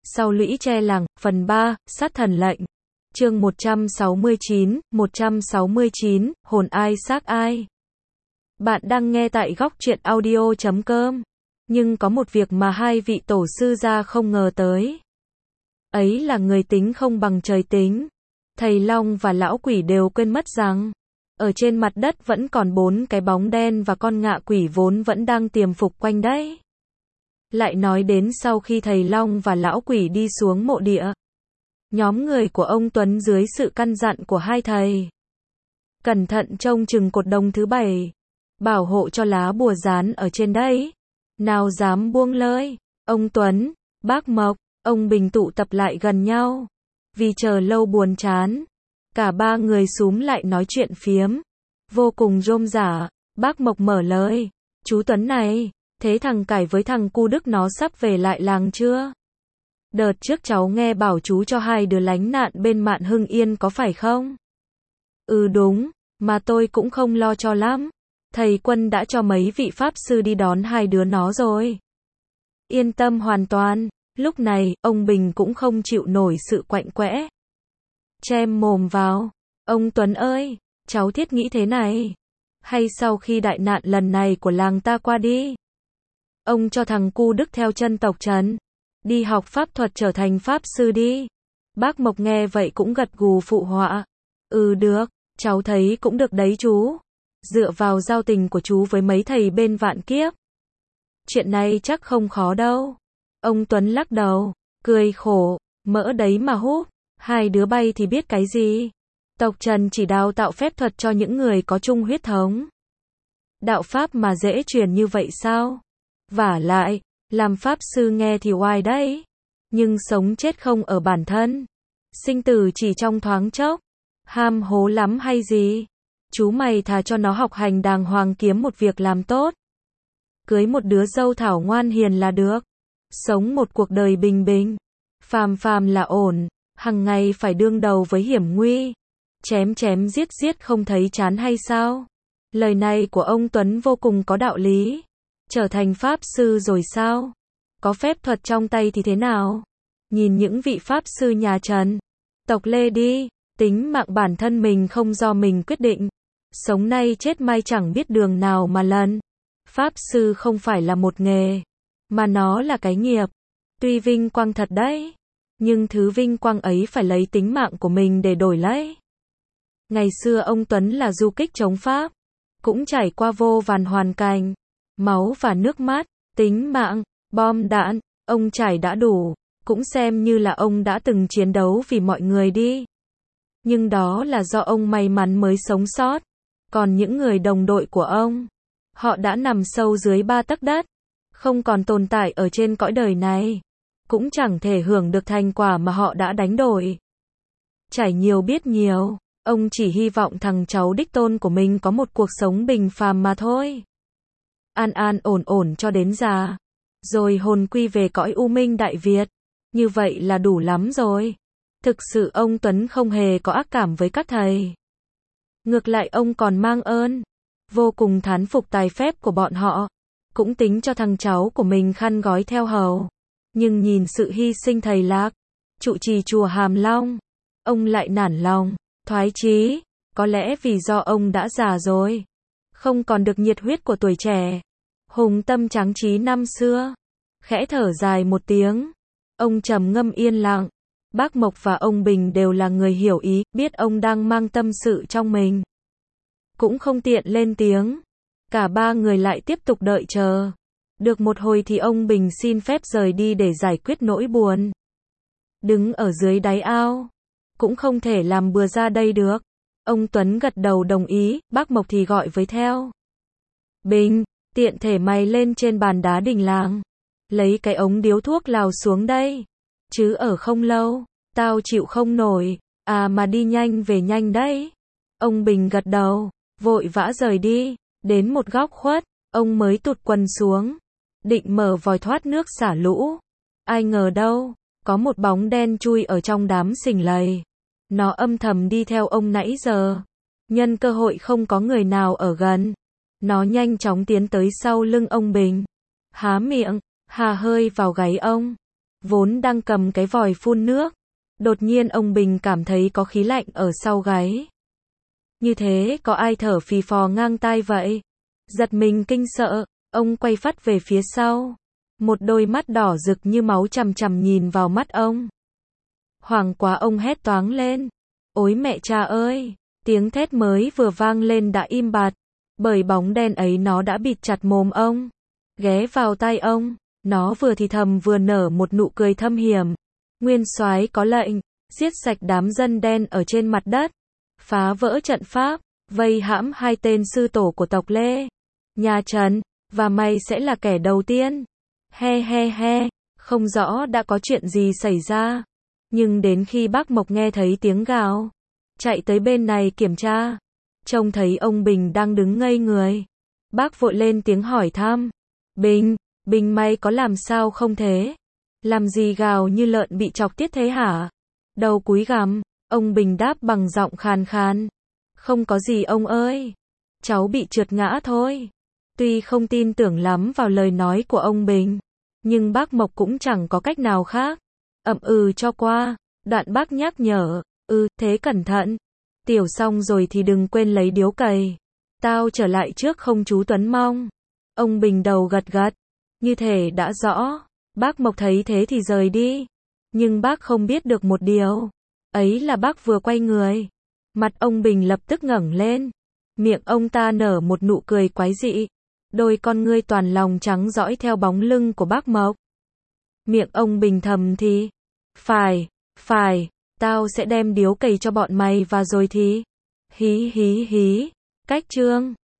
Sau lũy tre làng, phần 3, sát thần lệnh. Chương 169, hồn ai xác ai. Bạn đang nghe tại góc truyện audio.com. Nhưng có một việc mà hai vị tổ sư gia không ngờ tới. Ấy là người tính không bằng trời tính. Thầy Long và lão quỷ đều quên mất rằng, ở trên mặt đất vẫn còn 4 cái bóng đen và con ngạ quỷ vốn vẫn đang tiềm phục quanh đấy. Lại nói đến sau khi thầy Long và lão quỷ đi xuống mộ địa, nhóm người của ông Tuấn dưới sự căn dặn của hai thầy, cẩn thận trông chừng cột đồng thứ 7, bảo hộ cho lá bùa dán ở trên đấy, nào dám buông lơi. Ông Tuấn, bác Mộc, ông Bình tụ tập lại gần nhau, vì chờ lâu buồn chán, cả ba người xúm lại nói chuyện phiếm, vô cùng rôm rả. Bác Mộc mở lời, chú Tuấn này, thế thằng Cải với thằng Cu Đức nó sắp về lại làng chưa? Đợt trước cháu nghe bảo chú cho hai đứa lánh nạn bên Mạn Hưng Yên có phải không? Ừ đúng, mà tôi cũng không lo cho lắm. Thầy Quân đã cho mấy vị pháp sư đi đón hai đứa nó rồi. Yên tâm hoàn toàn. Lúc này, ông Bình cũng không chịu nổi sự quạnh quẽ. Chen mồm vào. Ông Tuấn ơi, cháu thiết nghĩ thế này. Hay sau khi đại nạn lần này của làng ta qua đi, ông cho thằng Cu Đức theo chân tộc Trần, đi học pháp thuật trở thành pháp sư đi. Bác Mộc nghe vậy cũng gật gù phụ họa. Ừ được, cháu thấy cũng được đấy chú. Dựa vào giao tình của chú với mấy thầy bên Vạn Kiếp, chuyện này chắc không khó đâu. Ông Tuấn lắc đầu, cười khổ, mỡ đấy mà húp, hai đứa bay thì biết cái gì. Tộc Trần chỉ đào tạo phép thuật cho những người có chung huyết thống. Đạo pháp mà dễ truyền như vậy sao? Vả lại, làm pháp sư nghe thì oai đấy. Nhưng sống chết không ở bản thân. Sinh tử chỉ trong thoáng chốc. Ham hố lắm hay gì? Chú mày thà cho nó học hành đàng hoàng kiếm một việc làm tốt. Cưới một đứa dâu thảo ngoan hiền là được. Sống một cuộc đời bình bình. Phàm phàm là ổn. Hằng ngày phải đương đầu với hiểm nguy. Chém chém giết giết không thấy chán hay sao? Lời này của ông Tuấn vô cùng có đạo lý. Trở thành pháp sư rồi sao? Có phép thuật trong tay thì thế nào? Nhìn những vị pháp sư nhà Trần, tộc Lê đi, tính mạng bản thân mình không do mình quyết định. Sống nay chết mai chẳng biết đường nào mà lần. Pháp sư không phải là một nghề, mà nó là cái nghiệp. Tuy vinh quang thật đấy, nhưng thứ vinh quang ấy phải lấy tính mạng của mình để đổi lấy. Ngày xưa ông Tuấn là du kích chống Pháp, cũng trải qua vô vàn hoàn cảnh, máu và nước mắt, tính mạng, bom đạn, ông trải đã đủ, cũng xem như là ông đã từng chiến đấu vì mọi người đi. Nhưng đó là do ông may mắn mới sống sót. Còn những người đồng đội của ông, họ đã nằm sâu dưới 3 tấc đất, không còn tồn tại ở trên cõi đời này, cũng chẳng thể hưởng được thành quả mà họ đã đánh đổi. Trải nhiều biết nhiều, ông chỉ hy vọng thằng cháu đích tôn của mình có một cuộc sống bình phàm mà thôi. An an ổn ổn cho đến già, rồi hồn quy về cõi U Minh Đại Việt. Như vậy là đủ lắm rồi. Thực sự ông Tuấn không hề có ác cảm với các thầy. Ngược lại ông còn mang ơn, vô cùng thán phục tài phép của bọn họ. Cũng tính cho thằng cháu của mình khăn gói theo hầu. Nhưng nhìn sự hy sinh thầy Lạc, trụ trì chùa Hàm Long, ông lại nản lòng, thoái chí. Có lẽ vì do ông đã già rồi, không còn được nhiệt huyết của tuổi trẻ, hùng tâm tráng trí năm xưa. Khẽ thở dài một tiếng, ông trầm ngâm yên lặng. Bác Mộc và ông Bình đều là người hiểu ý, biết ông đang mang tâm sự trong mình, cũng không tiện lên tiếng. Cả ba người lại tiếp tục đợi chờ. Được một hồi thì ông Bình xin phép rời đi để giải quyết nỗi buồn. Đứng ở dưới đáy ao, cũng không thể làm bừa ra đây được. Ông Tuấn gật đầu đồng ý, bác Mộc thì gọi với theo. Bình, tiện thể mày lên trên bàn đá đình làng, lấy cái ống điếu thuốc lào xuống đây. Chứ ở không lâu, tao chịu không nổi. À mà đi nhanh về nhanh đấy. Ông Bình gật đầu, vội vã rời đi. Đến một góc khuất, ông mới tụt quần xuống, định mở vòi thoát nước xả lũ. Ai ngờ đâu, có một bóng đen chui ở trong đám sình lầy. Nó âm thầm đi theo ông nãy giờ. Nhân cơ hội không có người nào ở gần, nó nhanh chóng tiến tới sau lưng ông Bình, há miệng, hà hơi vào gáy ông. vốn đang cầm cái vòi phun nước. Đột nhiên ông Bình cảm thấy có khí lạnh ở sau gáy. Như thế có ai thở phì phò ngang tai vậy? Giật mình kinh sợ, ông quay phắt về phía sau. Một đôi mắt đỏ rực như máu chằm chằm nhìn vào mắt ông. Hoảng quá ông hét toáng lên. Ôi mẹ cha ơi! Tiếng thét mới vừa vang lên đã im bặt. Bởi bóng đen ấy nó đã bịt chặt mồm ông. Ghé vào tai ông, nó vừa thì thầm vừa nở một nụ cười thâm hiểm. Nguyên soái có lệnh, giết sạch đám dân đen ở trên mặt đất. Phá vỡ trận pháp, vây hãm 2 tên sư tổ của tộc Lê. Nhà Trần, và mày sẽ là kẻ đầu tiên. He he he, không rõ đã có chuyện gì xảy ra. Nhưng đến khi bác Mộc nghe thấy tiếng gào, chạy tới bên này kiểm tra, trông thấy ông Bình đang đứng ngây người. Bác vội lên tiếng hỏi thăm. Bình mày có làm sao không thế? Làm gì gào như lợn bị chọc tiết thế hả? Đầu cúi gằm, ông Bình đáp bằng giọng khàn khàn. Không có gì ông ơi. Cháu bị trượt ngã thôi. Tuy không tin tưởng lắm vào lời nói của ông Bình, nhưng bác Mộc cũng chẳng có cách nào khác. Ậm ừ cho qua, đoạn bác nhắc nhở, thế cẩn thận. Tiểu xong rồi thì đừng quên lấy điếu cày. Tao trở lại trước không chú Tuấn mong. Ông Bình đầu gật gật, như thể đã rõ. Bác Mộc thấy thế thì rời đi. Nhưng bác không biết được một điều. Ấy là bác vừa quay người, mặt ông Bình lập tức ngẩng lên. Miệng ông ta nở một nụ cười quái dị. Đôi con ngươi toàn lòng trắng dõi theo bóng lưng của bác Mộc. Miệng ông Bình thầm thì. Phải, tao sẽ đem điếu cày cho bọn mày và rồi thì. Hí hí hí. Cách chương